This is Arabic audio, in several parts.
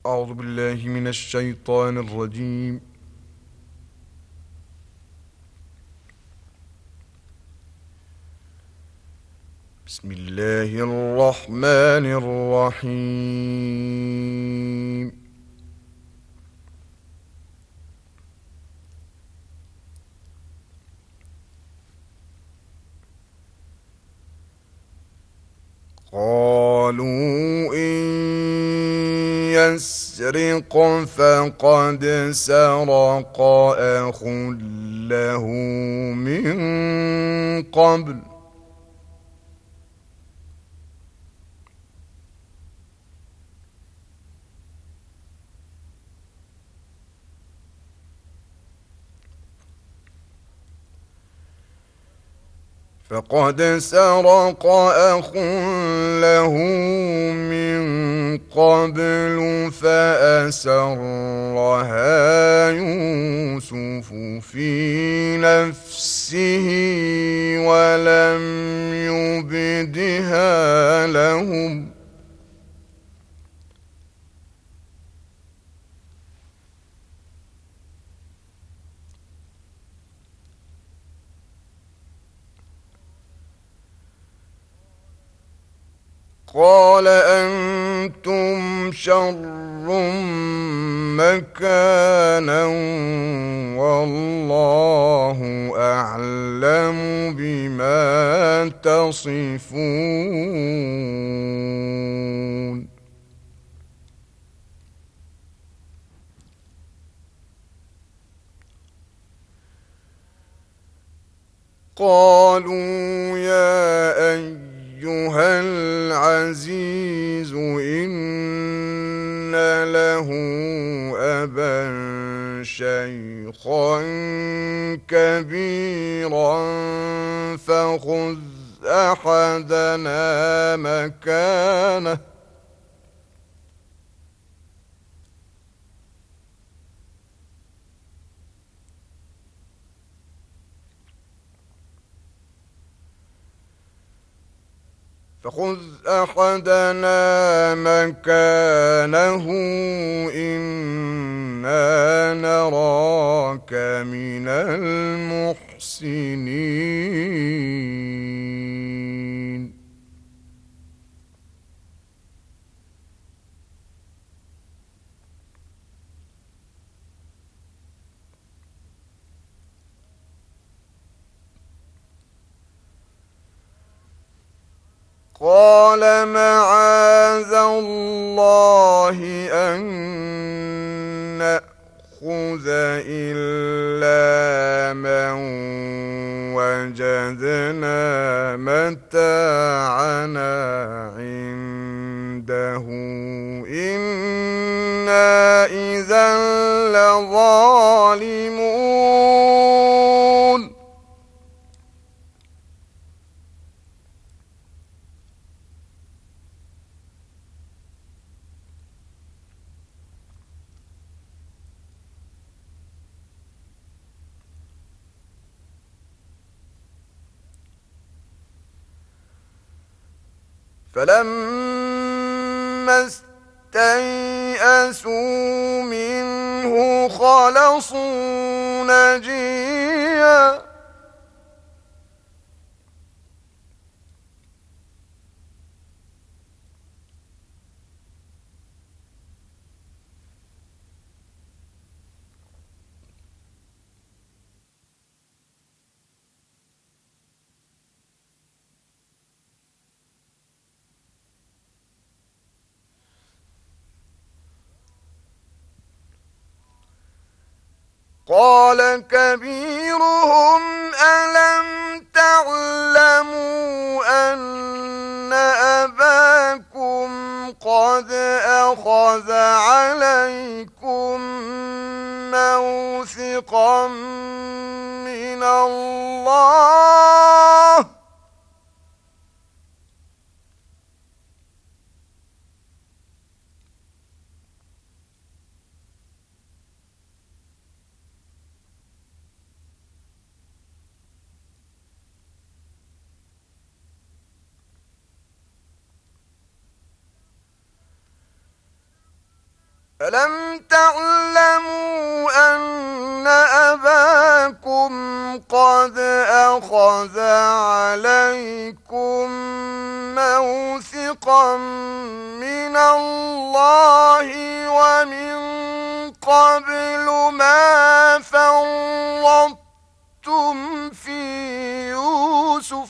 أعوذ بالله من الشيطان الرجيم. بسم الله الرحمن الرحيم. قالوا إن يسرق فقد سرق أخ له من قبل فأسرها يوسف في نفسه ولم يبدها لهم. قال أنتم شر مكانا والله أعلم بما تصفون. قالوا يا أيها العزيز إن له أبا شيخا كبيرا فخذ أحدنا مكانه إنا نراك من المحسنين. قال معاذ الله أن نأخذ إلا من وجدنا متاعنا عنده إنا إذا لظالمون. فلما استيئسوا منه خلصوا نجيا قال كبيرهم ألم تعلموا أن أباكم قد أخذ عليكم موثقا من الله ألم تعلموا أن أباكم قد أخذ عليكم موثقا من الله ومن قبل ما فرطتم في يوسف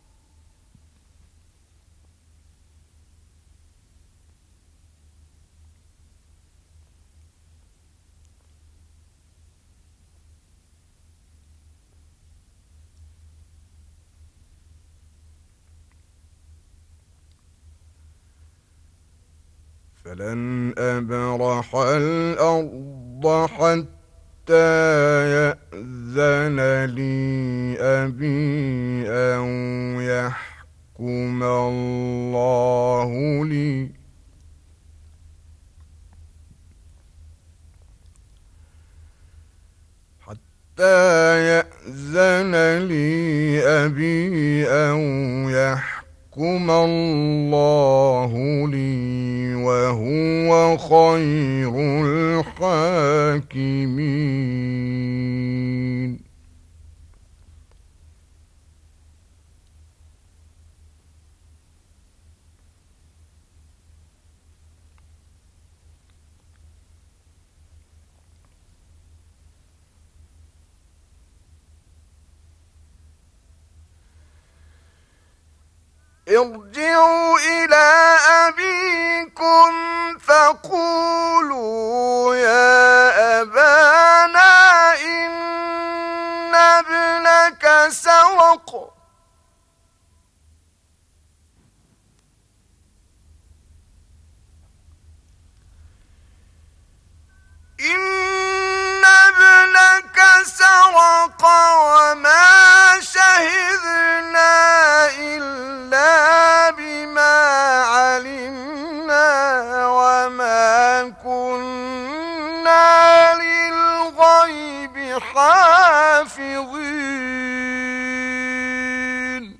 فلن أبرح الأرض حتى يأذن لي أبي أو يحكم الله لي أو يحكم الله لي وهو خير الحاكمين. ارجعوا إلى أبيكم فقولوا يا أبانا إن ابنك سرق وما شهدنا إلا بما علمنا وما كنا للغيب حافظين.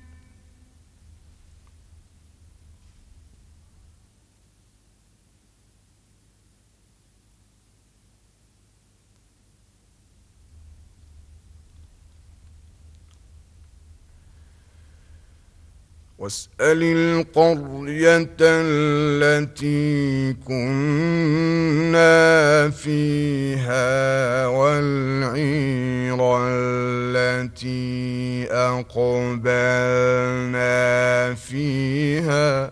واسأل القرية التي كنا فيها والعير التي أقبلنا فيها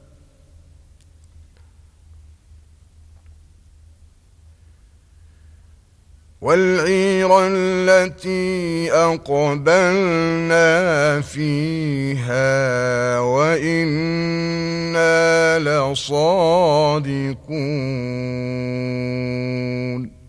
وإنا لصادقون.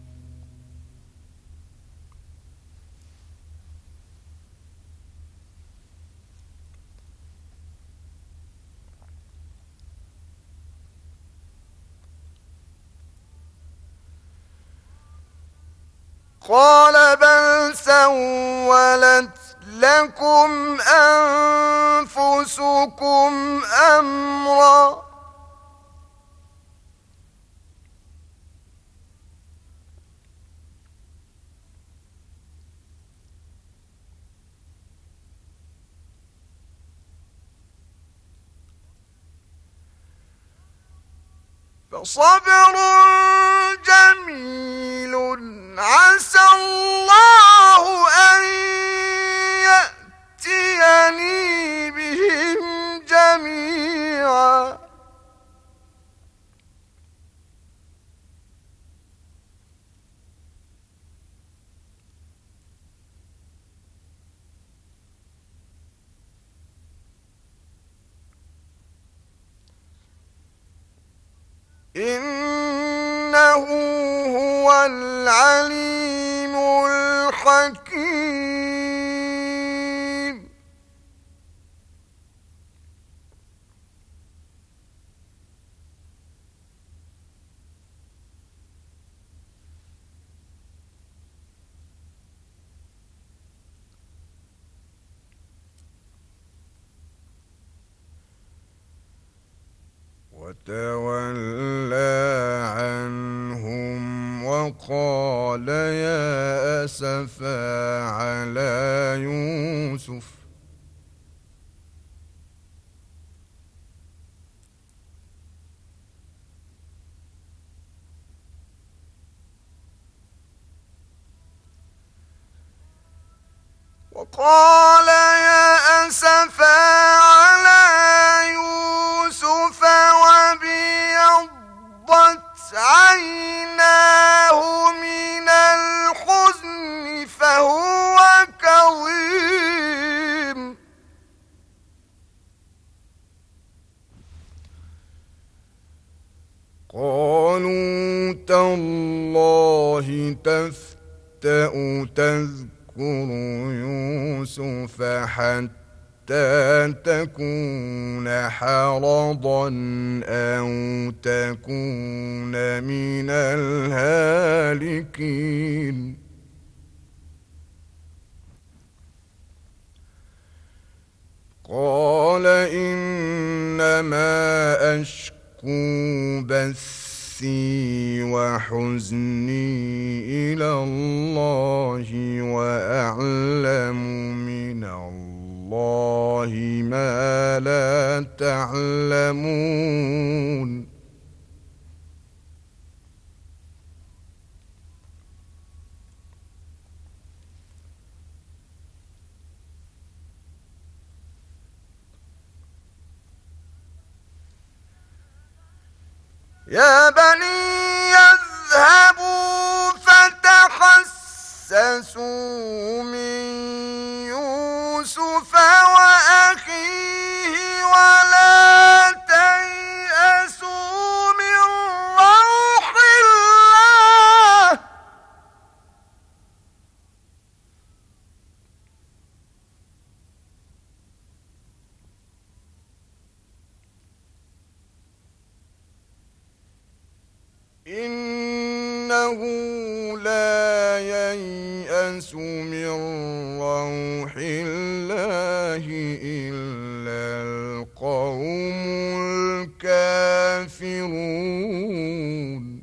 قال بل سولت لكم أنفسكم أمرا فصبر جميل عسى الله أن يأتيني بهم جميعا إنه هو العليم الحكيم. وتولى عنه وقال يا أسفا على يوسف وقال يا أسفا على يوسف وابيضت عيناه من الحزن فهو كظيم قالوا تالله تفتأ تذكر يوسف حتى تكون حرضا أو تكون من الهالكين قال إنما أشكو بثي وحزني إلى الله وأعلم من الله ما لا تعلمون يا بني اذهبوا فتحسسوا من يوسف وأخيه ولا تيأسوا من روح الله إنه لا ييأس من روح الله إلا القوم الكافرون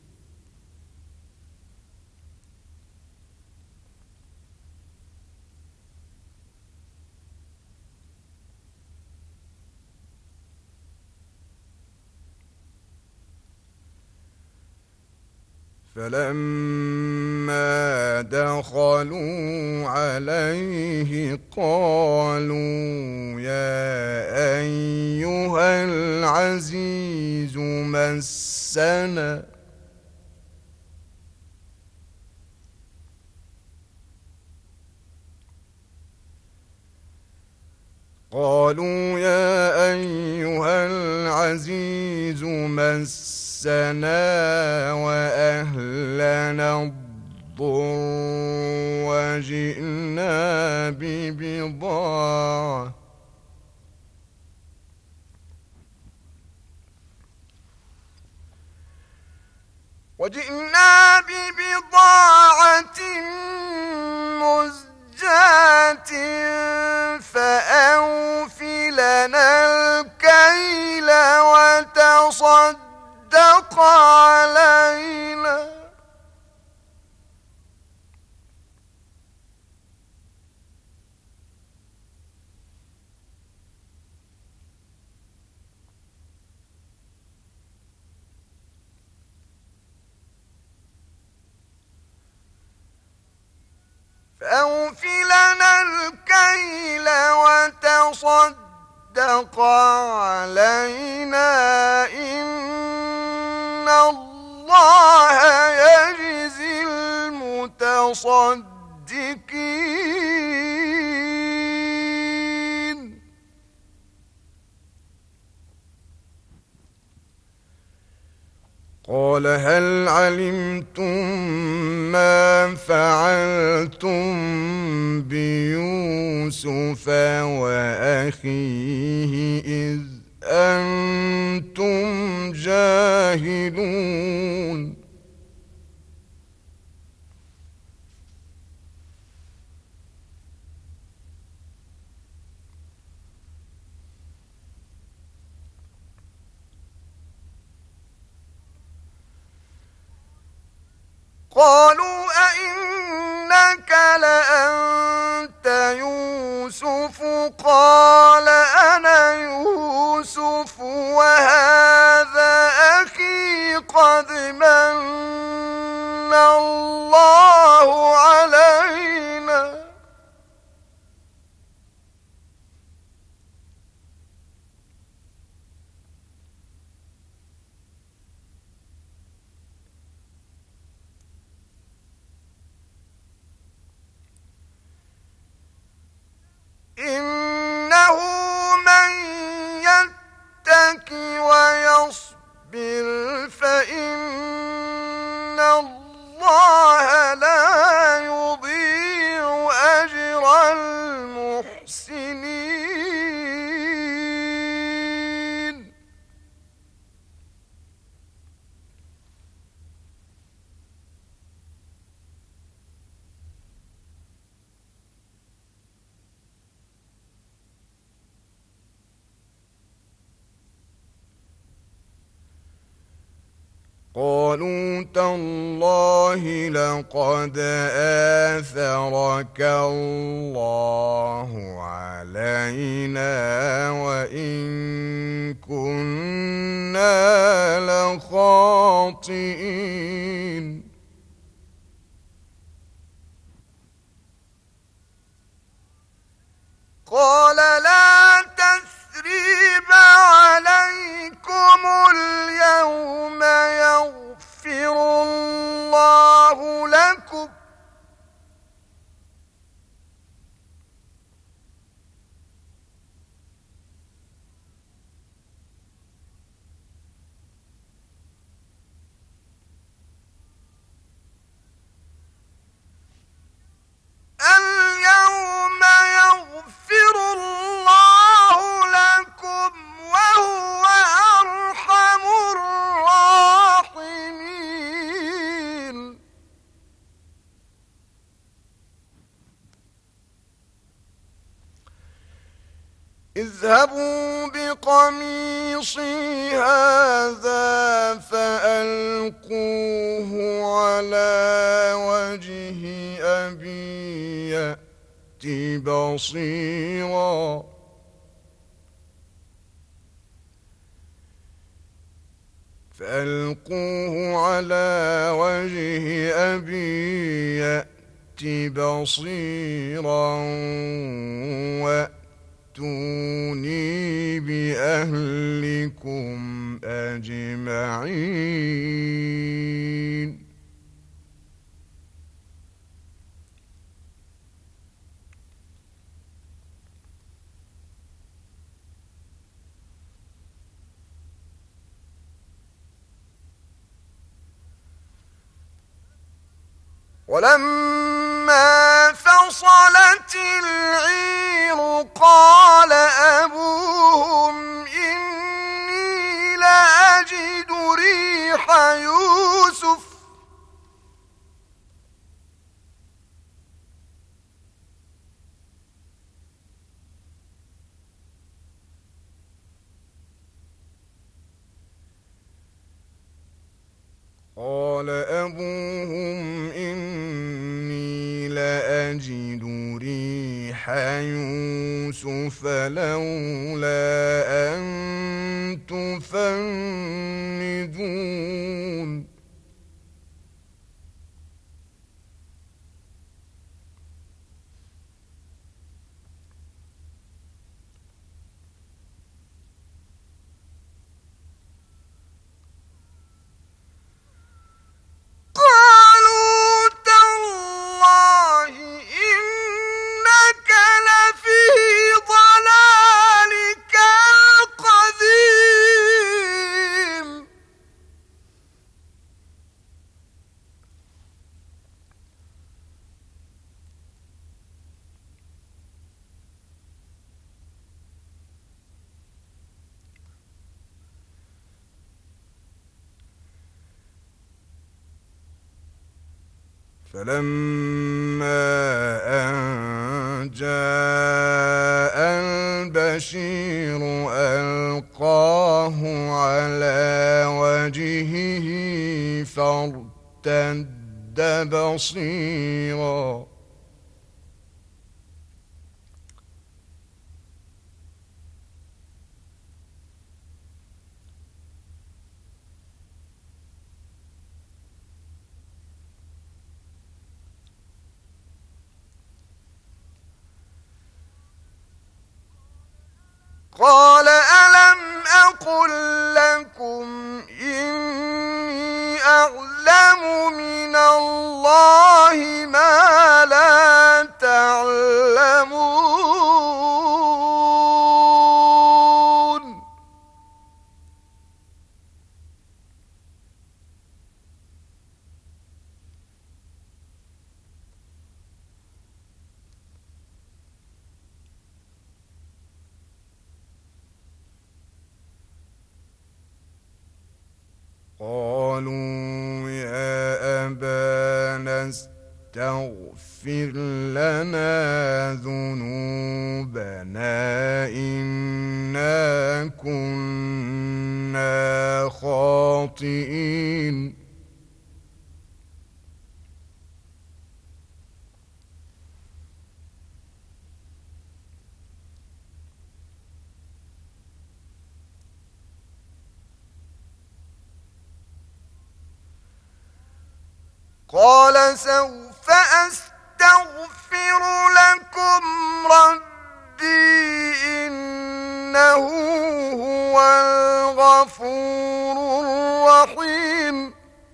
فلما دخلوا عليه قالوا يا أيها العزيز مسنا وأهلنا الضر وجئنا ببضاعة مزجاة فأوف لنا الكيل وتصدق علينا فأوف لنا الكيل وتصدق علينا إن الله يجزي المتصدقين قال هل علمتم ما فعلتم بيوسف وأخيه إذ أنتم جاهلون قالوا أئنك لأنت يوسف قال أنا يوسف وهذا أخي قد من الله علينا إنه من يتق ويصبر فإن الله لا يضيع أجر المحسنين قالوا تالله لقد آثرك الله علينا وإن كنا لخاطئين قال لا تثريب عليكم اليوم يغفر الله لكم اليوم يغفر الله لكم وهو أرحم الراحمين اذهبوا بقميصي هذا فألقوه على وجه أبي يأت بصيرا فألقوه على وجه أبي يأت بصيرا وأتوني بأهلكم أجمعين ولما فصلت العير قال أبوهم إني لأجد ريح يوسف قال أبوهم إني لأجد ريح يوسف لولا أن تفندون فلما أن جاء البشير ألقاه على وجهه فارتد بصيرا قال ألم أقل لكم إني أعلم من الله ما لا تعلمون قالوا يا أبانا استغفر لنا ذنوبنا إنا كنا خاطئين قال سوف أستغفر لكم ربي إنه هو الغفور الرحيم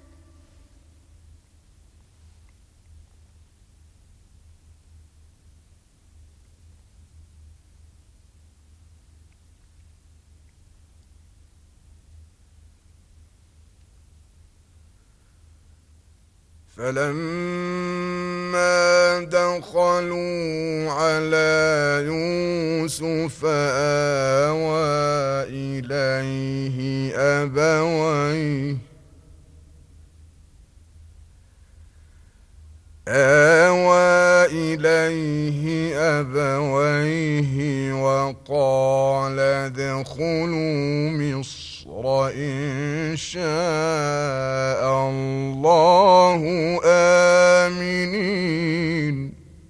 فلما دخلوا على يوسف آوى إليه أبويه وقال ادخلوا مصر إن شاء الله آمنين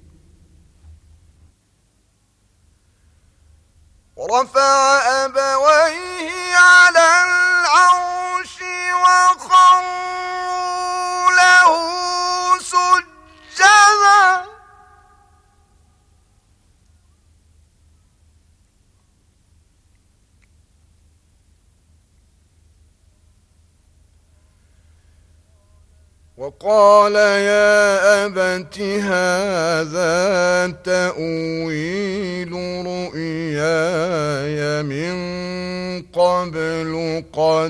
ورفع أبويه على العرش وخروا له سجدا وقال يا أبت هذا تأويل رؤياي من قبل قد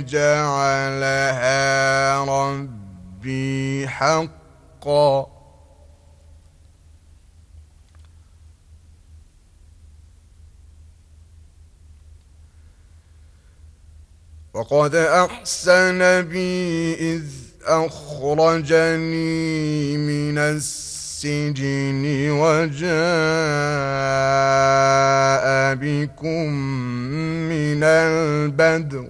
جعلها ربي حقا وقد أحسن بي إذ أخرجني من السجن وجاء بكم من البدو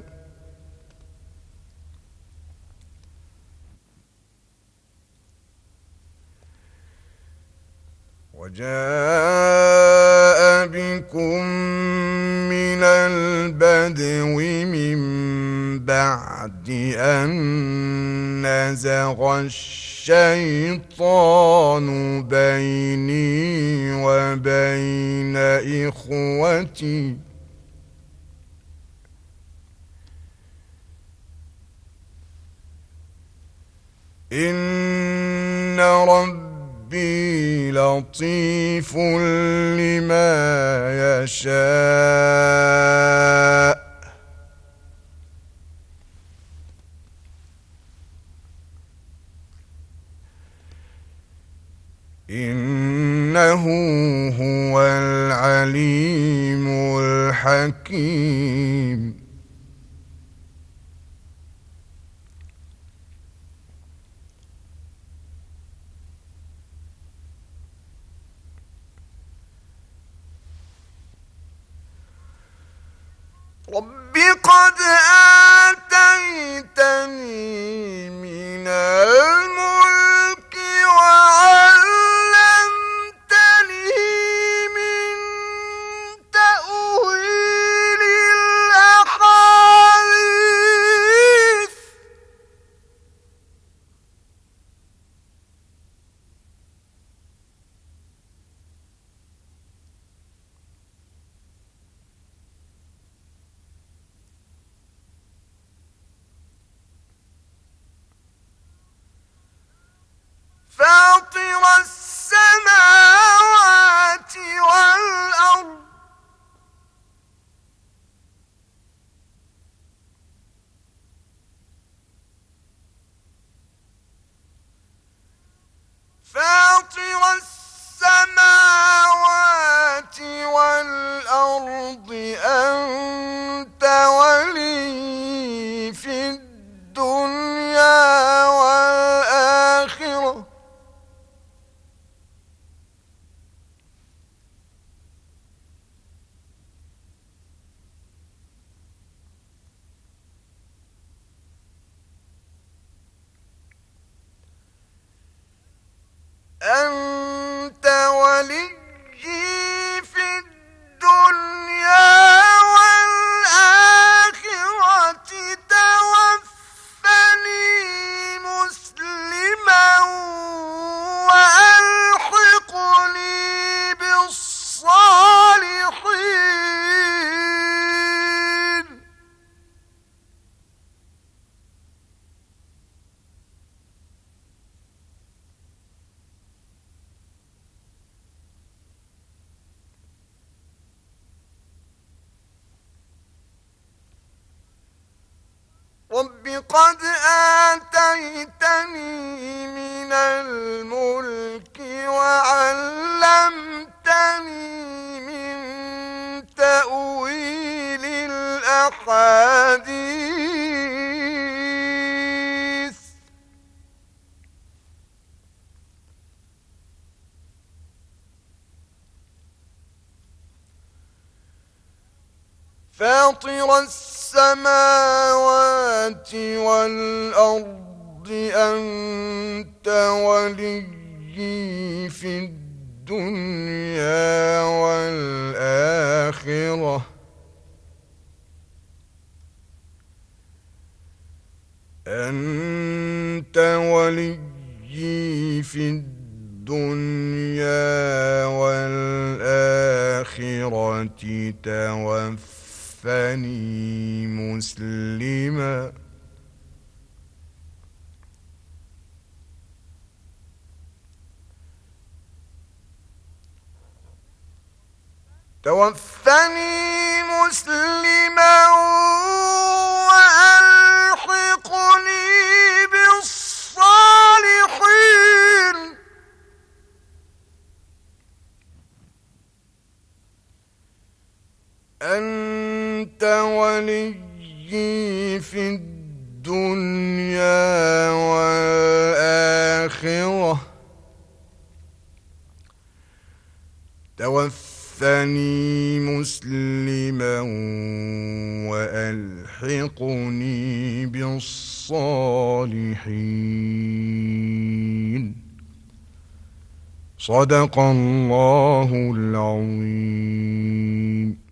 من بعد أن نزغ الشيطان بيني وبين إخوتي إن ربي لطيف لما يشاء إنه هو العليم الحكيم رب قد آتيتني من الملك أنت وليي في الدنيا والآخرة توفني مسلما وألحقني بالصالحين. رب قد آتيتني من الملك وعلمتني من تأويل الأحاديث فاطر السماوات والأرض أنت وليي في الدنيا والآخرة أنت وليي في الدنيا والآخرة توفني مسلما وألحقني بالصالحين. أنت وليي في الدنيا والآخرة توفني مسلما وألحقني بالصالحين. صدق الله العظيم.